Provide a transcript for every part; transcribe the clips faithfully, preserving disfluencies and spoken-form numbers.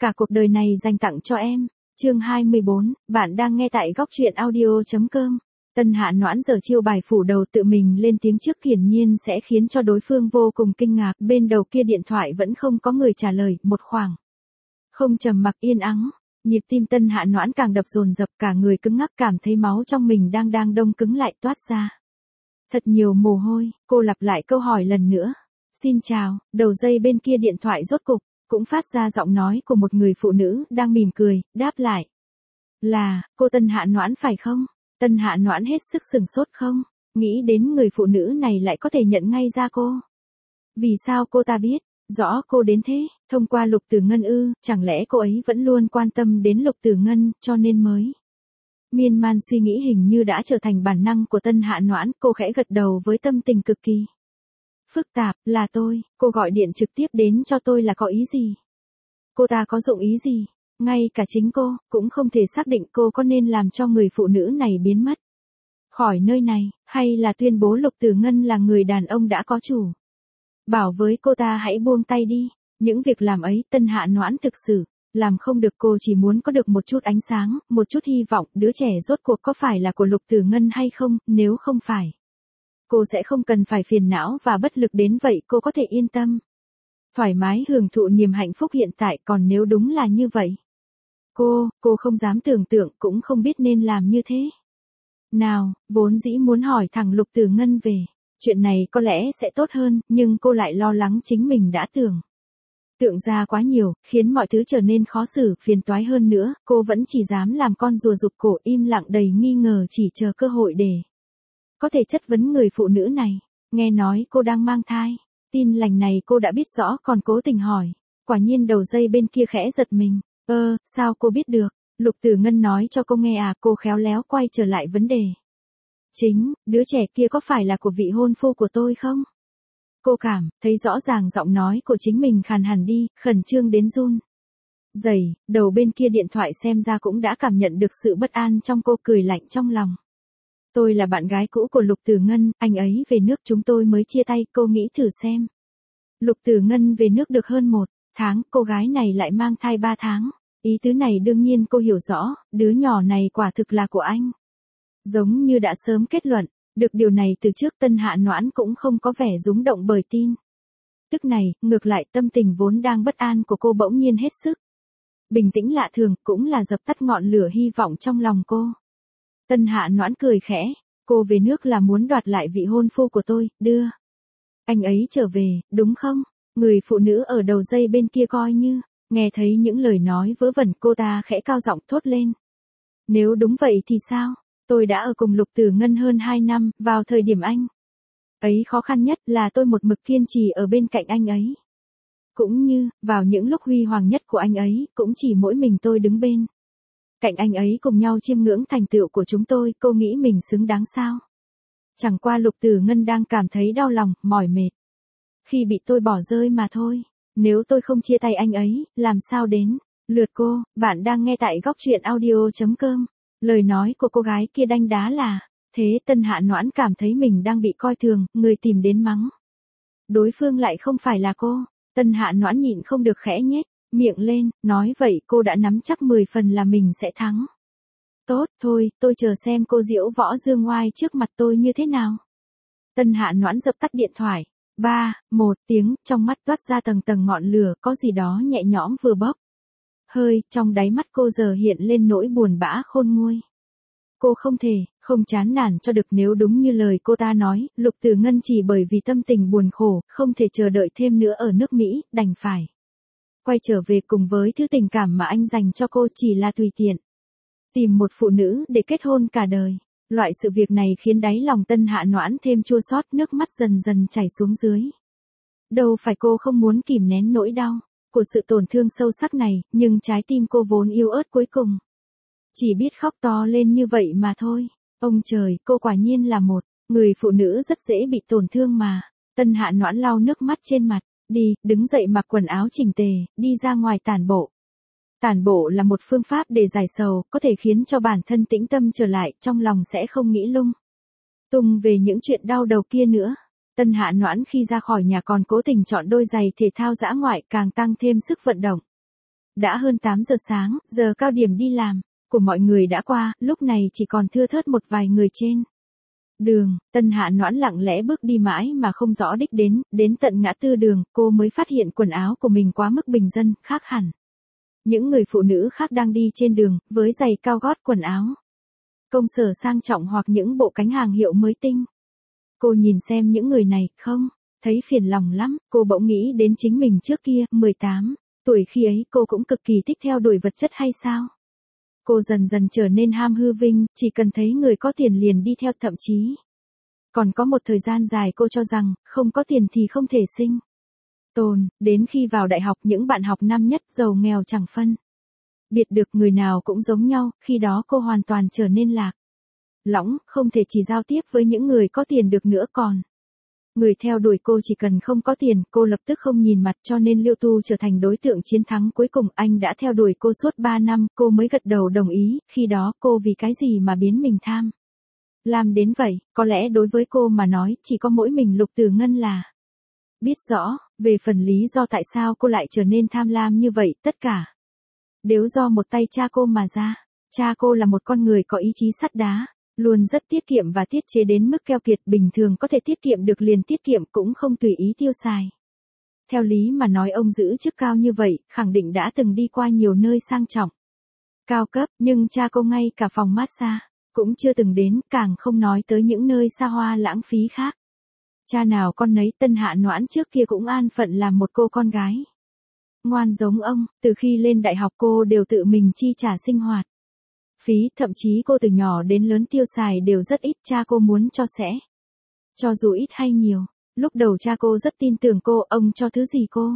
cả cuộc đời này dành tặng cho em. Chương hai mươi bốn, bạn đang nghe tại góc truyện audio chấm com. Tân Hạ Noãn giờ chiêu bài phủ đầu tự mình lên tiếng trước hiển nhiên sẽ khiến cho đối phương vô cùng kinh ngạc, bên đầu kia điện thoại vẫn không có người trả lời, một khoảng không trầm mặc yên ắng, nhịp tim Tân Hạ Noãn càng đập dồn dập, cả người cứng ngắc, cảm thấy máu trong mình đang đang đông cứng lại toát ra. Thật nhiều mồ hôi, cô lặp lại câu hỏi lần nữa. Xin chào, đầu dây bên kia điện thoại rốt cục cũng phát ra giọng nói của một người phụ nữ đang mỉm cười, đáp lại. Là, cô Tân Hạ Noãn phải không? Tân Hạ Noãn hết sức sừng sốt không? Nghĩ đến người phụ nữ này lại có thể nhận ngay ra cô. Vì sao cô ta biết? Rõ cô đến thế, thông qua Lục Tử Ngân ư, chẳng lẽ cô ấy vẫn luôn quan tâm đến Lục Tử Ngân, cho nên mới. Miên man suy nghĩ hình như đã trở thành bản năng của Tân Hạ Noãn, cô khẽ gật đầu với tâm tình cực kỳ phức tạp, là tôi, cô gọi điện trực tiếp đến cho tôi là có ý gì? Cô ta có dụng ý gì? Ngay cả chính cô, cũng không thể xác định cô có nên làm cho người phụ nữ này biến mất khỏi nơi này, hay là tuyên bố Lục Tử Ngân là người đàn ông đã có chủ. Bảo với cô ta hãy buông tay đi, những việc làm ấy Tân Hạ Noãn thực sự làm không được, cô chỉ muốn có được một chút ánh sáng, một chút hy vọng, đứa trẻ rốt cuộc có phải là của Lục Tử Ngân hay không, nếu không phải. Cô sẽ không cần phải phiền não và bất lực đến vậy, cô có thể yên tâm. Thoải mái hưởng thụ niềm hạnh phúc hiện tại, còn nếu đúng là như vậy. Cô, cô không dám tưởng tượng, cũng không biết nên làm như thế nào, vốn dĩ muốn hỏi thẳng Lục Tử Ngân về chuyện này có lẽ sẽ tốt hơn, nhưng cô lại lo lắng chính mình đã tưởng. Tượng ra quá nhiều, khiến mọi thứ trở nên khó xử, phiền toái hơn nữa, cô vẫn chỉ dám làm con rùa rụt cổ im lặng đầy nghi ngờ, chỉ chờ cơ hội để có thể chất vấn người phụ nữ này. Nghe nói cô đang mang thai, tin lành này cô đã biết rõ còn cố tình hỏi, quả nhiên đầu dây bên kia khẽ giật mình. Ơ, sao cô biết được? Lục Tử Ngân nói cho cô nghe à? Cô khéo léo quay trở lại vấn đề chính, đứa trẻ kia có phải là của vị hôn phu của tôi không? Cô cảm thấy rõ ràng giọng nói của chính mình khàn hẳn đi, khẩn trương đến run rẩy. Đầu bên kia điện thoại xem ra cũng đã cảm nhận được sự bất an trong cô, cười lạnh trong lòng. Tôi là bạn gái cũ của Lục Tử Ngân, anh ấy về nước chúng tôi mới chia tay, cô nghĩ thử xem. Lục Tử Ngân về nước được hơn một tháng, cô gái này lại mang thai ba tháng. Ý tứ này đương nhiên cô hiểu rõ, đứa nhỏ này quả thực là của anh. Giống như đã sớm kết luận được điều này từ trước, Tân Hạ Noãn cũng không có vẻ rúng động bởi tin tức này, ngược lại tâm tình vốn đang bất an của cô bỗng nhiên hết sức bình tĩnh lạ thường, cũng là dập tắt ngọn lửa hy vọng trong lòng cô. Tân Hạ Noãn cười khẽ, cô về nước là muốn đoạt lại vị hôn phu của tôi, đưa anh ấy trở về, đúng không? Người phụ nữ ở đầu dây bên kia coi như nghe thấy những lời nói vớ vẩn, cô ta khẽ cao giọng thốt lên. Nếu đúng vậy thì sao? Tôi đã ở cùng Lục Tử Ngân hơn hai năm, vào thời điểm anh ấy khó khăn nhất là tôi một mực kiên trì ở bên cạnh anh ấy. Cũng như, vào những lúc huy hoàng nhất của anh ấy, cũng chỉ mỗi mình tôi đứng bên cạnh anh ấy cùng nhau chiêm ngưỡng thành tựu của chúng tôi, cô nghĩ mình xứng đáng sao? Chẳng qua Lục Tử Ngân đang cảm thấy đau lòng, mỏi mệt khi bị tôi bỏ rơi mà thôi. Nếu tôi không chia tay anh ấy, làm sao đến lượt cô? Bạn đang nghe tại góc truyện audio chấm com. Lời nói của cô gái kia đanh đá là thế, Tân Hạ Noãn cảm thấy mình đang bị coi thường, người tìm đến mắng đối phương lại không phải là cô. Tân Hạ Noãn nhịn không được khẽ nhếch miệng lên, nói vậy cô đã nắm chắc mười phần là mình sẽ thắng. Tốt, thôi, tôi chờ xem cô diễu võ dương oai trước mặt tôi như thế nào. Tân Hạ Noãn dập tắt điện thoại. Ba, một tiếng, trong mắt toát ra tầng tầng ngọn lửa, có gì đó nhẹ nhõm vừa bốc hơi, trong đáy mắt cô giờ hiện lên nỗi buồn bã khôn nguôi. Cô không thể, không chán nản cho được, nếu đúng như lời cô ta nói, Lục Tử Ngân chỉ bởi vì tâm tình buồn khổ, không thể chờ đợi thêm nữa ở nước Mỹ, đành phải quay trở về cùng với thứ tình cảm mà anh dành cho cô, chỉ là tùy tiện tìm một phụ nữ để kết hôn cả đời. Loại sự việc này khiến đáy lòng Tân Hạ Noãn thêm chua xót, nước mắt dần dần chảy xuống dưới. Đâu phải cô không muốn kìm nén nỗi đau của sự tổn thương sâu sắc này, nhưng trái tim cô vốn yếu ớt cuối cùng chỉ biết khóc to lên như vậy mà thôi. Ông trời, cô quả nhiên là một người phụ nữ rất dễ bị tổn thương mà. Tân Hạ Noãn lau nước mắt trên mặt, đi, đứng dậy mặc quần áo chỉnh tề, đi ra ngoài tản bộ. Tản bộ là một phương pháp để giải sầu, có thể khiến cho bản thân tĩnh tâm trở lại, trong lòng sẽ không nghĩ lung tung về những chuyện đau đầu kia nữa. Tân Hạ Noãn khi ra khỏi nhà còn cố tình chọn đôi giày thể thao dã ngoại, càng tăng thêm sức vận động Đã hơn tám giờ sáng, giờ cao điểm đi làm của mọi người đã qua, lúc này chỉ còn thưa thớt một vài người trên đường. Tân Hạ Noãn lặng lẽ bước đi mãi mà không rõ đích đến, đến tận ngã tư đường, cô mới phát hiện quần áo của mình quá mức bình dân, khác hẳn những người phụ nữ khác đang đi trên đường, với giày cao gót, quần áo công sở sang trọng hoặc những bộ cánh hàng hiệu mới tinh. Cô nhìn xem những người này, không thấy phiền lòng lắm, cô bỗng nghĩ đến chính mình trước kia, mười tám tuổi khi ấy cô cũng cực kỳ thích theo đuổi vật chất hay sao? Cô dần dần trở nên ham hư vinh, chỉ cần thấy người có tiền liền đi theo, thậm chí còn có một thời gian dài cô cho rằng, không có tiền thì không thể sinh tồn, đến khi vào đại học những bạn học năm nhất giàu nghèo chẳng phân biệt được, người nào cũng giống nhau, khi đó cô hoàn toàn trở nên lạc lõng, không thể chỉ giao tiếp với những người có tiền được nữa, còn người theo đuổi cô chỉ cần không có tiền, cô lập tức không nhìn mặt, cho nên Liêu Tu trở thành đối tượng chiến thắng cuối cùng. Anh đã theo đuổi cô suốt ba năm, cô mới gật đầu đồng ý, khi đó cô vì cái gì mà biến mình tham lam đến vậy, có lẽ đối với cô mà nói, chỉ có mỗi mình Lục Tử Ngân là biết rõ. Về phần lý do tại sao cô lại trở nên tham lam như vậy, tất cả đều do một tay cha cô mà ra. Cha cô là một con người có ý chí sắt đá, luôn rất tiết kiệm và tiết chế đến mức keo kiệt, bình thường có thể tiết kiệm được liền tiết kiệm, cũng không tùy ý tiêu xài. Theo lý mà nói ông giữ chức cao như vậy, khẳng định đã từng đi qua nhiều nơi sang trọng, cao cấp, nhưng cha cô ngay cả phòng massage cũng chưa từng đến, càng không nói tới những nơi xa hoa lãng phí khác. Cha nào con nấy, Tân Hạ Noãn trước kia cũng an phận làm một cô con gái ngoan giống ông, từ khi lên đại học cô đều tự mình chi trả sinh hoạt phí, thậm chí cô từ nhỏ đến lớn tiêu xài đều rất ít, cha cô muốn cho sẽ cho dù ít hay nhiều. Lúc đầu cha cô rất tin tưởng cô, ông cho thứ gì cô.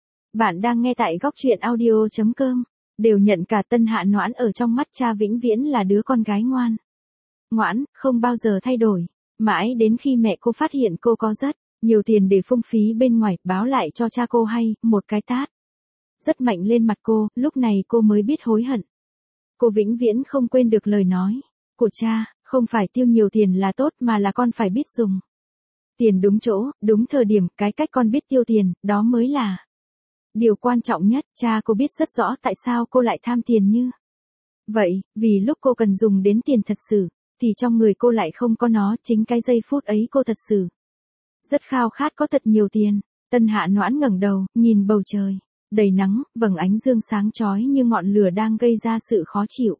Bạn đang nghe tại góc truyện audio chấm com, đều nhận cả Tân Hạ Noãn ở trong mắt cha vĩnh viễn là đứa con gái ngoan ngoãn, không bao giờ thay đổi. Mãi đến khi mẹ cô phát hiện cô có rất nhiều tiền để phung phí bên ngoài, báo lại cho cha cô hay, một cái tát rất mạnh lên mặt cô, lúc này cô mới biết hối hận. Cô vĩnh viễn không quên được lời nói của cha, không phải tiêu nhiều tiền là tốt mà là con phải biết dùng tiền đúng chỗ, đúng thời điểm, cái cách con biết tiêu tiền, đó mới là điều quan trọng nhất. Cha cô biết rất rõ tại sao cô lại tham tiền như vậy, vì lúc cô cần dùng đến tiền thật sự, thì trong người cô lại không có nó, chính cái giây phút ấy cô thật sự rất khao khát có thật nhiều tiền. Tân Hạ Noãn ngẩng đầu, nhìn bầu trời đầy nắng, vầng ánh dương sáng chói như ngọn lửa đang gây ra sự khó chịu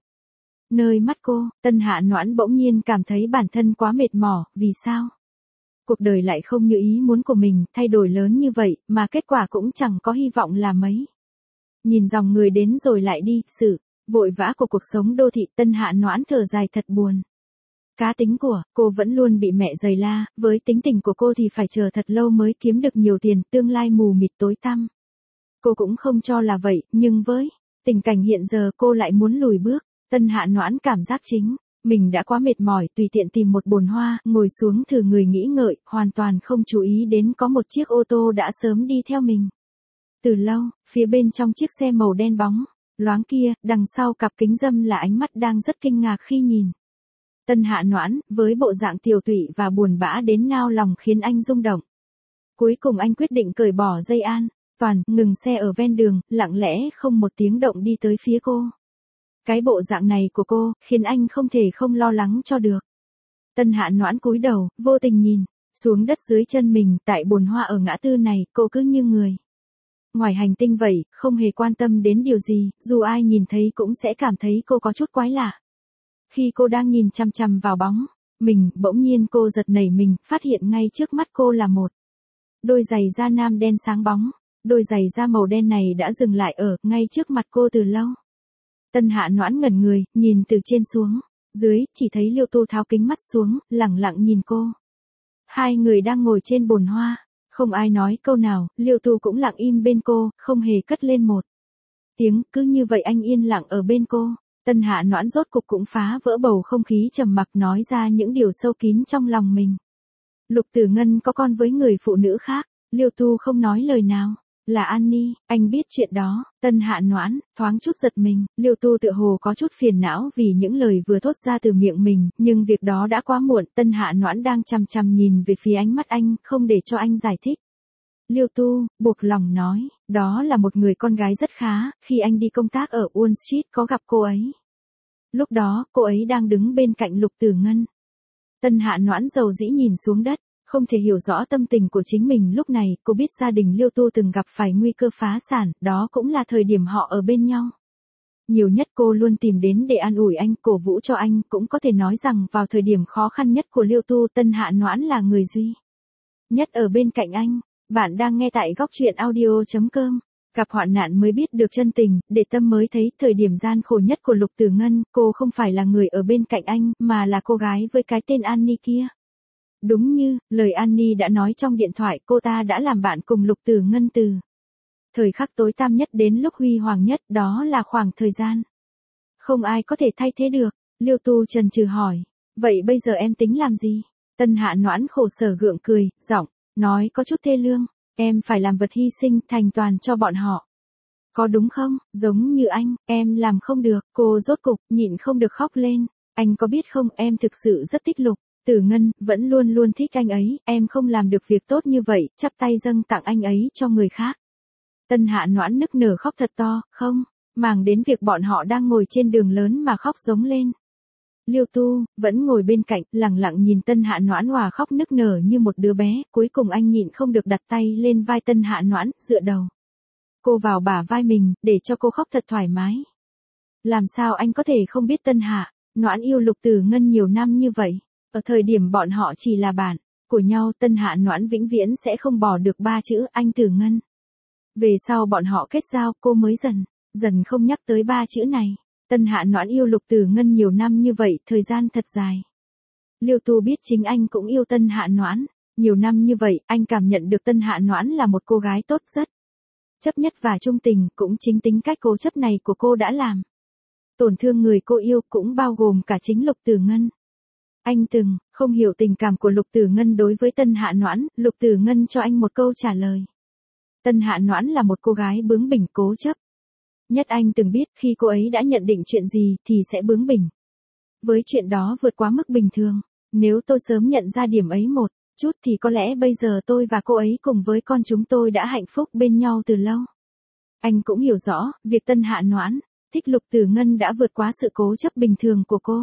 nơi mắt cô. Tân Hạ Noãn bỗng nhiên cảm thấy bản thân quá mệt mỏi, vì sao cuộc đời lại không như ý muốn của mình, thay đổi lớn như vậy, mà kết quả cũng chẳng có hy vọng là mấy. Nhìn dòng người đến rồi lại đi, sự vội vã của cuộc sống đô thị, Tân Hạ Noãn thở dài thật buồn. Cá tính của cô vẫn luôn bị mẹ giày la, với tính tình của cô thì phải chờ thật lâu mới kiếm được nhiều tiền, tương lai mù mịt tối tăm. Cô cũng không cho là vậy, nhưng với tình cảnh hiện giờ cô lại muốn lùi bước. Tân Hạ Noãn cảm giác chính mình đã quá mệt mỏi, tùy tiện tìm một bồn hoa, ngồi xuống thử người nghĩ ngợi, hoàn toàn không chú ý đến có một chiếc ô tô đã sớm đi theo mình từ lâu. Phía bên trong chiếc xe màu đen bóng loáng kia, đằng sau cặp kính râm là ánh mắt đang rất kinh ngạc khi nhìn Tân Hạ Noãn, với bộ dạng tiều tụy và buồn bã đến nao lòng khiến anh rung động. Cuối cùng anh quyết định cởi bỏ dây an toàn, ngừng xe ở ven đường, lặng lẽ không một tiếng động đi tới phía cô. Cái bộ dạng này của cô, khiến anh không thể không lo lắng cho được. Tân Hạ Noãn cúi đầu, vô tình nhìn xuống đất dưới chân mình, tại bồn hoa ở ngã tư này, cô cứ như người ngoài hành tinh vậy, không hề quan tâm đến điều gì, dù ai nhìn thấy cũng sẽ cảm thấy cô có chút quái lạ. Khi cô đang nhìn chằm chằm vào bóng mình, bỗng nhiên cô giật nảy mình, phát hiện ngay trước mắt cô là một đôi giày da nam đen sáng bóng. Đôi giày da màu đen này đã dừng lại ở ngay trước mặt cô từ lâu. Tân Hạ Noãn ngẩn người, nhìn từ trên xuống dưới, chỉ thấy Liêu Tu tháo kính mắt xuống, lẳng lặng nhìn cô. Hai người đang ngồi trên bồn hoa, không ai nói câu nào, Liêu Tu cũng lặng im bên cô, không hề cất lên một tiếng, cứ như vậy anh yên lặng ở bên cô. Tân Hạ Noãn rốt cục cũng phá vỡ bầu không khí trầm mặc, nói ra những điều sâu kín trong lòng mình. Lục Tử Ngân có con với người phụ nữ khác. Liêu Tu không nói lời nào. Là Annie, anh biết chuyện đó. Tân Hạ Noãn thoáng chút giật mình, Liêu Tu tựa hồ có chút phiền não vì những lời vừa thốt ra từ miệng mình, nhưng việc đó đã quá muộn. Tân Hạ Noãn đang chằm chằm nhìn về phía ánh mắt anh, không để cho anh giải thích. Liêu Tu, buộc lòng nói, đó là một người con gái rất khá, khi anh đi công tác ở Wall Street có gặp cô ấy. Lúc đó, cô ấy đang đứng bên cạnh Lục Tử Ngân. Tân Hạ Noãn dầu dĩ nhìn xuống đất, không thể hiểu rõ tâm tình của chính mình lúc này, cô biết gia đình Liêu Tu từng gặp phải nguy cơ phá sản, đó cũng là thời điểm họ ở bên nhau. Nhiều nhất cô luôn tìm đến để an ủi anh, cổ vũ cho anh, cũng có thể nói rằng vào thời điểm khó khăn nhất của Liêu Tu, Tân Hạ Noãn là người duy nhất ở bên cạnh anh. Bạn đang nghe tại góc truyện audio chấm com. Gặp hoạn nạn mới biết được chân tình, để tâm mới thấy thời điểm gian khổ nhất của Lục Tử Ngân, cô không phải là người ở bên cạnh anh, mà là cô gái với cái tên Annie kia. Đúng như lời Annie đã nói trong điện thoại, cô ta đã làm bạn cùng Lục Tử Ngân từ thời khắc tối tăm nhất đến lúc huy hoàng nhất, đó là khoảng thời gian không ai có thể thay thế được. Liêu Tu chần chừ hỏi, vậy bây giờ em tính làm gì? Tân Hạ Noãn khổ sở gượng cười, giọng nói có chút thê lương, em phải làm vật hy sinh, thành toàn cho bọn họ. Có đúng không? Giống như anh, em làm không được. Cô rốt cục nhịn không được khóc lên. Anh có biết không, em thực sự rất thích Lục Tử Ngân, vẫn luôn luôn thích anh ấy, em không làm được việc tốt như vậy, chắp tay dâng tặng anh ấy cho người khác. Tân Hạ Noãn nức nở khóc thật to, không màng đến việc bọn họ đang ngồi trên đường lớn mà khóc giống lên. Liêu Tu vẫn ngồi bên cạnh, lặng lặng nhìn Tân Hạ Noãn hòa khóc nức nở như một đứa bé, cuối cùng anh nhịn không được đặt tay lên vai Tân Hạ Noãn, dựa đầu cô vào bả vai mình, để cho cô khóc thật thoải mái. Làm sao anh có thể không biết Tân Hạ Noãn yêu Lục Tử Ngân nhiều năm như vậy? Ở thời điểm bọn họ chỉ là bạn của nhau, Tân Hạ Noãn vĩnh viễn sẽ không bỏ được ba chữ anh Tử Ngân. Về sau bọn họ kết giao, cô mới dần dần không nhắc tới ba chữ này. Tân Hạ Noãn yêu Lục Tử Ngân nhiều năm như vậy, thời gian thật dài. Liêu Tu biết chính anh cũng yêu Tân Hạ Noãn. Nhiều năm như vậy, anh cảm nhận được Tân Hạ Noãn là một cô gái tốt, rất chấp nhất và trung tình, cũng chính tính cách cố chấp này của cô đã làm tổn thương người cô yêu, cũng bao gồm cả chính Lục Tử Ngân. Anh từng không hiểu tình cảm của Lục Tử Ngân đối với Tân Hạ Noãn, Lục Tử Ngân cho anh một câu trả lời. Tân Hạ Noãn là một cô gái bướng bỉnh cố chấp. Nhất anh từng biết, khi cô ấy đã nhận định chuyện gì thì sẽ bướng bỉnh với chuyện đó vượt quá mức bình thường. Nếu tôi sớm nhận ra điểm ấy một chút thì có lẽ bây giờ tôi và cô ấy cùng với con chúng tôi đã hạnh phúc bên nhau từ lâu. Anh cũng hiểu rõ, việc Tân Hạ Noãn thích Lục Tử Ngân đã vượt quá sự cố chấp bình thường của cô.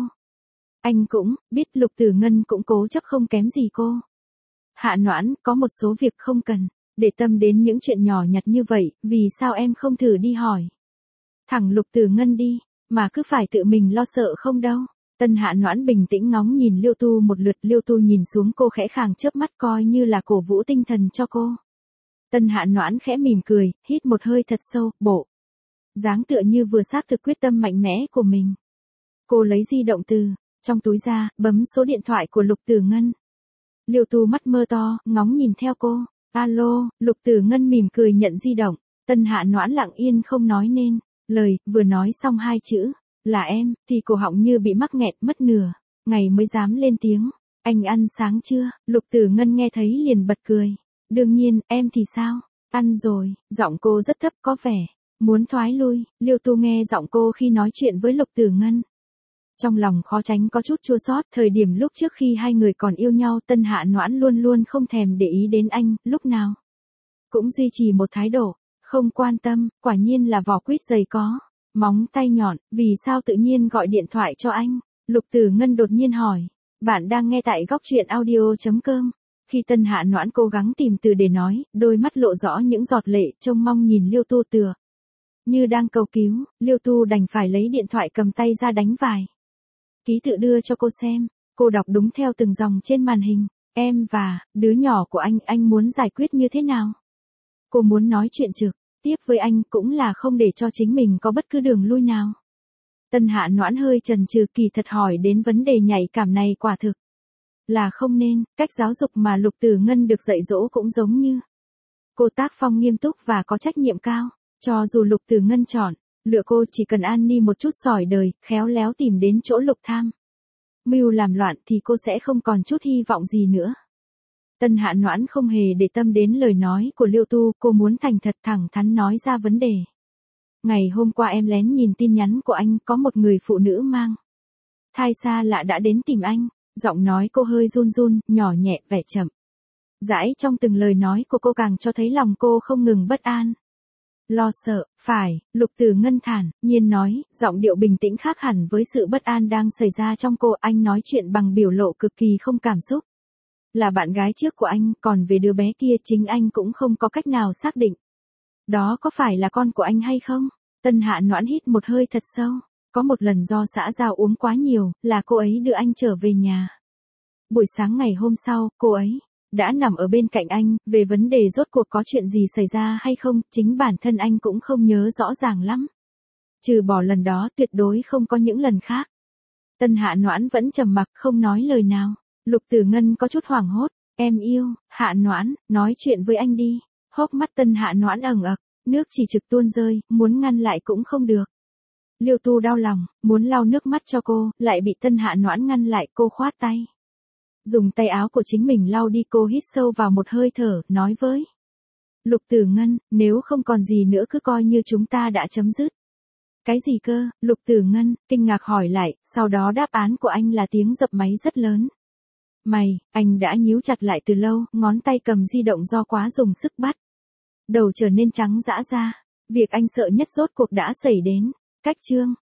Anh cũng biết Lục Tử Ngân cũng cố chấp không kém gì cô. Hạ Noãn, có một số việc không cần để tâm đến những chuyện nhỏ nhặt như vậy, vì sao em không thử đi hỏi thẳng Lục Tử Ngân đi, mà cứ phải tự mình lo sợ không đâu. Tân Hạ Noãn bình tĩnh ngóng nhìn Liêu Tu một lượt, Liêu Tu nhìn xuống cô khẽ khàng chớp mắt coi như là cổ vũ tinh thần cho cô. Tân Hạ Noãn khẽ mỉm cười, hít một hơi thật sâu, bộ dáng tựa như vừa xác thực quyết tâm mạnh mẽ của mình. Cô lấy di động từ trong túi ra, bấm số điện thoại của Lục Tử Ngân. Liêu Tu mắt mơ to, ngóng nhìn theo cô. Alo, Lục Tử Ngân mỉm cười nhận di động. Tân Hạ Noãn lặng yên không nói nên lời, vừa nói xong hai chữ là em, thì cổ họng như bị mắc nghẹt, mất nửa ngày mới dám lên tiếng. Anh ăn sáng chưa? Lục Tử Ngân nghe thấy liền bật cười. Đương nhiên, em thì sao? Ăn rồi. Giọng cô rất thấp, có vẻ muốn thoái lui. Liêu Tu nghe giọng cô khi nói chuyện với Lục Tử Ngân, trong lòng khó tránh có chút chua xót. Thời điểm lúc trước khi hai người còn yêu nhau, Tân Hạ Noãn luôn luôn không thèm để ý đến anh, lúc nào cũng duy trì một thái độ không quan tâm. Quả nhiên là vỏ quýt dày có móng tay nhọn, vì sao tự nhiên gọi điện thoại cho anh? Lục Tử Ngân đột nhiên hỏi. Bạn đang nghe tại góc truyện audio chấm com. Khi Tân Hạ Noãn cố gắng tìm từ để nói, đôi mắt lộ rõ những giọt lệ, trông mong nhìn Liêu Tu tựa như đang cầu cứu. Liêu Tu đành phải lấy điện thoại cầm tay ra đánh vài ký tự đưa cho cô xem. Cô đọc đúng theo từng dòng trên màn hình. Em và đứa nhỏ của anh, anh muốn giải quyết như thế nào? Cô muốn nói chuyện trực tiếp với anh, cũng là không để cho chính mình có bất cứ đường lui nào. Tân Hạ Noãn hơi chần chừ, kỳ thật hỏi đến vấn đề nhạy cảm này quả thực là không nên. Cách giáo dục mà Lục Tử Ngân được dạy dỗ cũng giống như cô, tác phong nghiêm túc và có trách nhiệm cao. Cho dù Lục Tử Ngân chọn lựa cô, chỉ cần an ni một chút sỏi đời, khéo léo tìm đến chỗ Lục tham mưu làm loạn thì cô sẽ không còn chút hy vọng gì nữa. Tân Hạ Noãn không hề để tâm đến lời nói của Liêu Tu, cô muốn thành thật thẳng thắn nói ra vấn đề. Ngày hôm qua em lén nhìn tin nhắn của anh, có một người phụ nữ mang thai xa lạ đã đến tìm anh. Giọng nói cô hơi run run, nhỏ nhẹ, vẻ chậm dãi trong từng lời nói của cô càng cho thấy lòng cô không ngừng bất an. Lo sợ, phải, Lục Tử Ngân thản nhiên nói, giọng điệu bình tĩnh khác hẳn với sự bất an đang xảy ra trong cô. Anh nói chuyện bằng biểu lộ cực kỳ không cảm xúc. Là bạn gái trước của anh, còn về đứa bé kia chính anh cũng không có cách nào xác định. Đó có phải là con của anh hay không? Tân Hạ Noãn hít một hơi thật sâu. Có một lần do xã giao uống quá nhiều, là cô ấy đưa anh trở về nhà. Buổi sáng ngày hôm sau, cô ấy đã nằm ở bên cạnh anh. Về vấn đề rốt cuộc có chuyện gì xảy ra hay không, chính bản thân anh cũng không nhớ rõ ràng lắm. Trừ bỏ lần đó, tuyệt đối không có những lần khác. Tân Hạ Noãn vẫn trầm mặc không nói lời nào. Lục Tử Ngân có chút hoảng hốt. Em yêu, Hạ Noãn, nói chuyện với anh đi. Hốc mắt Tân Hạ Noãn ẩn ực, nước chỉ trực tuôn rơi, muốn ngăn lại cũng không được. Liêu Tu đau lòng, muốn lau nước mắt cho cô, lại bị Tân Hạ Noãn ngăn lại. Cô khoát tay, dùng tay áo của chính mình lau đi. Cô hít sâu vào một hơi thở, nói với Lục Tử Ngân, nếu không còn gì nữa cứ coi như chúng ta đã chấm dứt. Cái gì cơ? Lục Tử Ngân kinh ngạc hỏi lại, sau đó đáp án của anh là tiếng dập máy rất lớn. Mày, anh đã nhíu chặt lại từ lâu, ngón tay cầm di động do quá dùng sức bắt. Đầu trở nên trắng dã ra. Việc anh sợ nhất rốt cuộc đã xảy đến. Cách chương